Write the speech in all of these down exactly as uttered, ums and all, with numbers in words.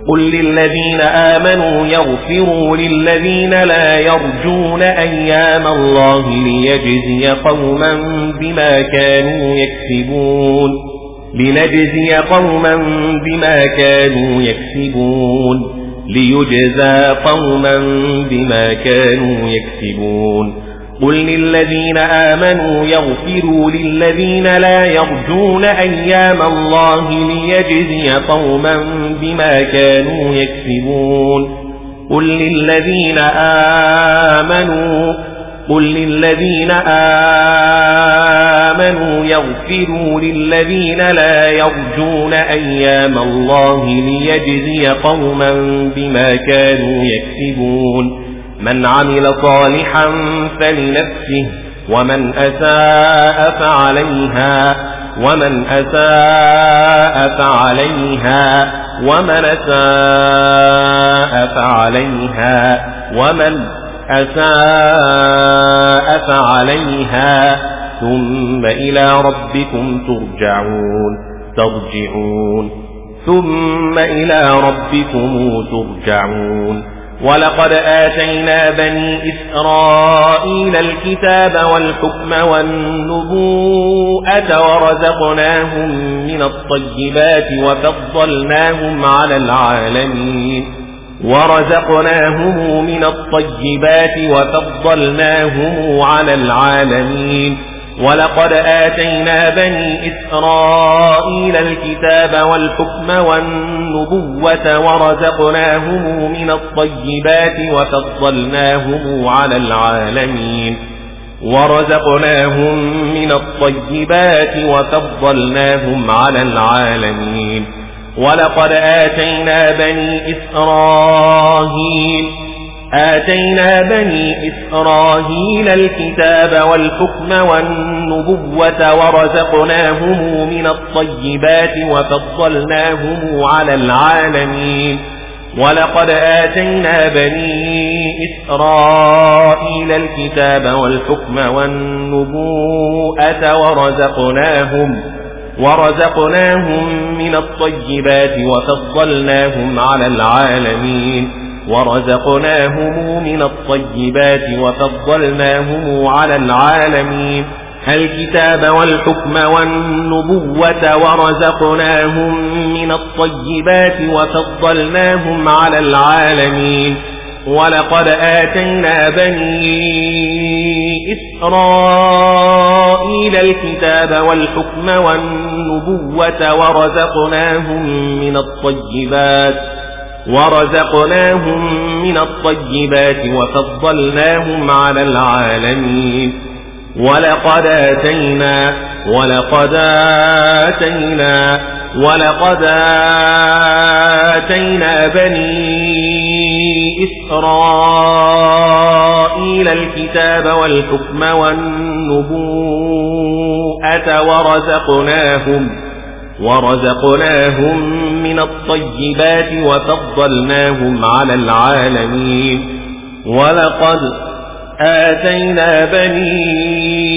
قل للذين آمنوا يغفروا للذين لا يرجون أيام الله ليجزي قوما بما كانوا يكسبون لنجزي قوما بما كانوا يكسبون ليجزى قوما بما كانوا يكسبون قل للذين آمنوا يغفروا للذين لا يرجون أيام الله ليجزي قوما بما كانوا يكسبون قل للذين آمنوا قل للذين آمنوا يغفروا للذين لا يرجون أيام الله ليجزي قوما بما كانوا يكسبون من عمل صالحا فلنفسه ومن أساء فعليها ومن أساء فعليها ومن أساء فعليها ومن أساء فعليها ثم إلى ربكم ترجعون ترجعون ثم إلى ربكم ترجعون ولقد آتينا بني إسرائيل الكتاب والحكم والنبوءة ورزقناهم من الطيبات وفضلناهم على العالمين ورزقناهم من الطيبات وفضلناهم على العالمين ولقد آتينا بني إسرائيل الكتاب والحكم والنبوة ورزقناهم من الطيبات وفضلناهم على العالمين ورزقناهم من الطيبات وفضلناهم على العالمين ولقد آتينا بني إسرائيل آتينا بني إسرائيل الكتاب والحكم والنبوة ورزقناهم من الطيبات وفضلناهم على العالمين ولقد آتينا بني إسرائيل الكتاب والحكم والنبوءة ورزقناهم ورزقناهم من الطيبات وفضلناهم على العالمين ورزقناهم من الطيبات وفضلناهم على العالمين الكتاب والحكم والنبوة ورزقناهم من الطيبات وفضلناهم على العالمين ولقد آتينا بني إسرائيل الكتاب والحكم والنبوة ورزقناهم من الطيبات ورزقناهم من الطيبات وفضلناهم على العالمين ولقد آتينا ولقد آتينا ولقد آتينا بني إسرائيل الكتاب والحكم والنبوءة ورزقناهم ورزقناهم من الطيبات وفضلناهم على العالمين ولقد آتينا بني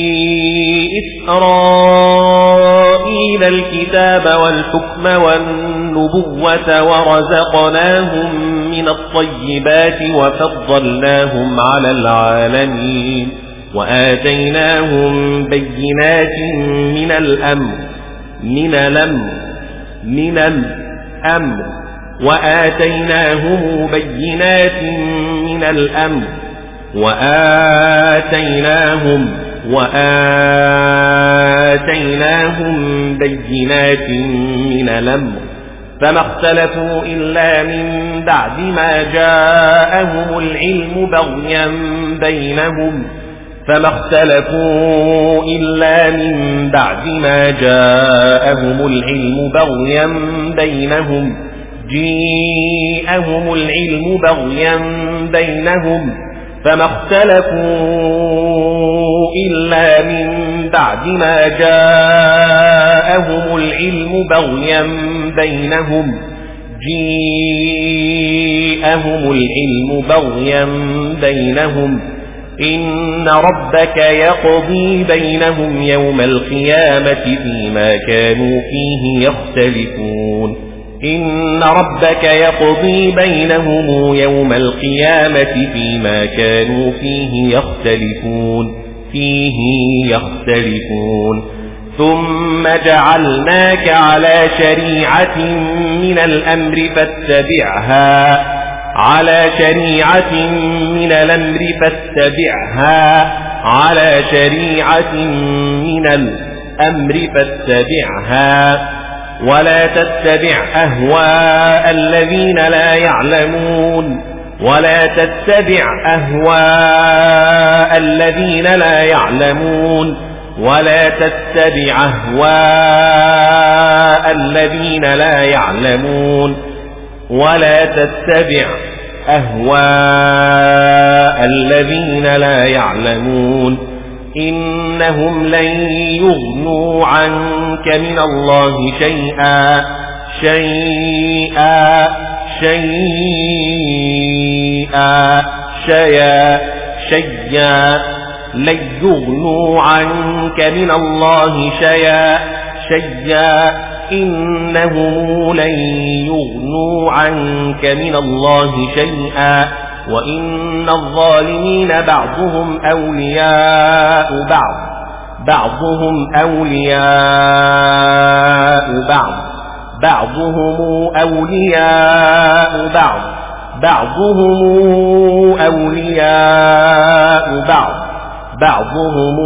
إسرائيل الكتاب والحكم والنبوة ورزقناهم من الطيبات وفضلناهم على العالمين وآتيناهم بينات من الأمر من الأمر من الأمر وآتيناهم بينات من الأمر وآتيناهم وآتيناهم بينات من الأمر فما اختلفوا إلا من بعد ما جاءهم العلم بغيا بينهم فما اختلفوا إلا من بعد ما جاءهم العلم بغيا بينهم جيءهم العلم بغيا بينهم فما اختلفوا إلا من بعد ما جاءهم العلم بغيا بينهم جيءهم العلم بغيا بينهم إن ربك يقضي بينهم يوم القيامة فيما كانوا فيه يختلفون إن ربك يقضي بينهم يوم القيامة فيما كانوا فيه يختلفون فيه يختلفون ثم جعلناك على شريعة من الأمر فاتبعها على شريعة من الأمر فاتبعها على شريعة من الأمر فاتبعها ولا تتبع أهواء الذين لا يعلمون ولا تتبع أهواء الذين لا يعلمون ولا تتبع أهواء الذين لا يعلمون ولا تتبع أهواء الذين لا يعلمون إنهم لن يغنوا عنك من الله شيئا شيئا شيئا شيئا شيئا لن يغنوا عنك من الله شيئا شيئا إنهم لن يغنوا عنك من الله شيئا وإن الظالمين بعضهم أولياء بعض بعضهم أولياء بعض بعضهم أولياء بعض بعضهم أولياء بعض بعضهم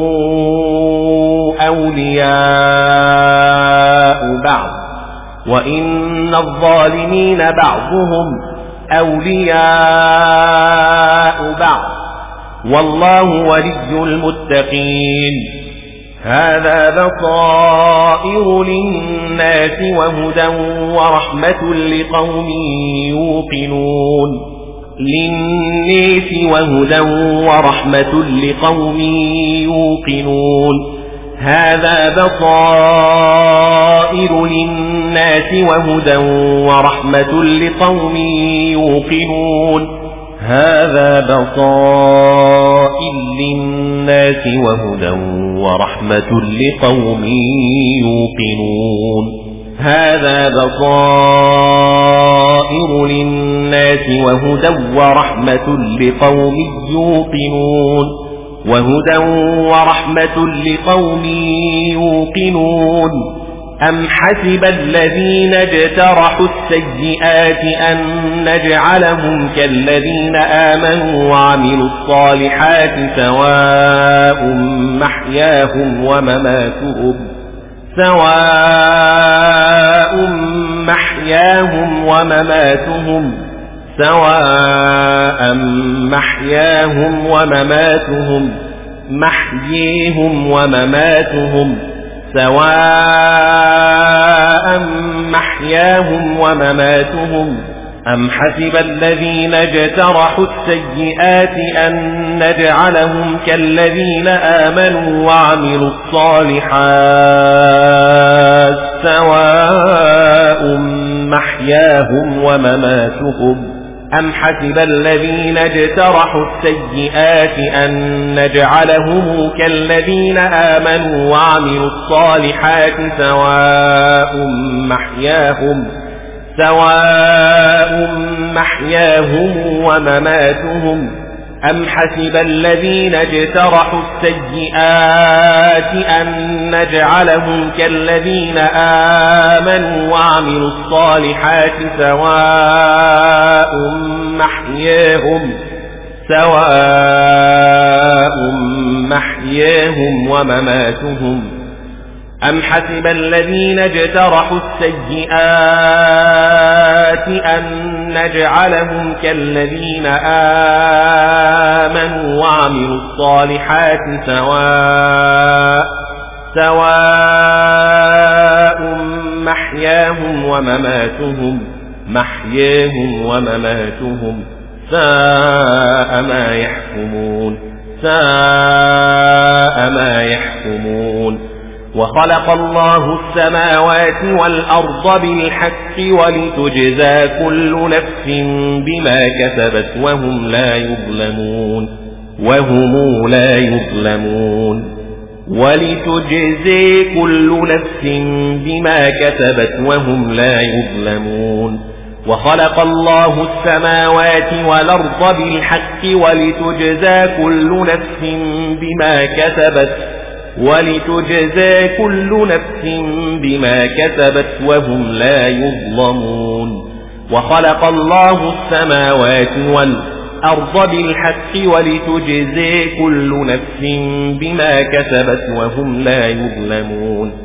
أولياء بعض وإن الظالمين بعضهم أولياء بعض والله ولي المتقين هذا بصائر للناس وهدى ورحمة لقوم يوقنون للناس وهدى ورحمة لقوم يوقنون هذا بصائر للناس وهدى ورحمة لقوم يوقنون هذا بصائر للناس وهدى ورحمة لقوم يوقنون هذا بصائر للناس وهدى ورحمة لقوم يوقنون وهدى ورحمة لقوم يوقنون أم حسب الذين اجترحوا السيئات أن نجعلهم كالذين آمنوا وعملوا الصالحات سواء محياهم ومماتهم سواء محياهم ومماتهم سواء محياهم ومماتهم محييهم ومماتهم سواء محياهم ومماتهم أم حسب الذين اجترحوا السيئات أن نجعلهم كالذين آمنوا وعملوا الصالحات سواء محياهم ومماتهم أم حسب الذين اجترحوا السيئات أن نجعلهم كالذين آمنوا وعملوا الصالحات سواء محياهم سواء محياهم ومماتهم أم حسب الذين اجترحوا السيئات أن نجعلهم كالذين آمنوا وعملوا الصالحات سواء محياهم سواء محياهم ومماتهم أم حسب الذين اجترحوا السيئات أن نجعلهم كالذين آمنوا وعملوا الصالحات سواء سواء محياهم ومماتهم محياهم ومماتهم ساء ما يحكمون ساء ما يحكمون وخلق الله السماوات والأرض بالحق ولتجزى كل نفس بما كسبت وهم لا يظلمون وهم لا يظلمون ولتجزي كل نفس بما كسبت وهم لا يظلمون وخلق الله السماوات والأرض بالحق ولتجزى كل نفس بما كسبت ولتجزى كل نفس بما كسبت وهم لا يظلمون وخلق الله السماوات والأرض بالحق ولتجزى كل نفس بما كسبت وهم لا يظلمون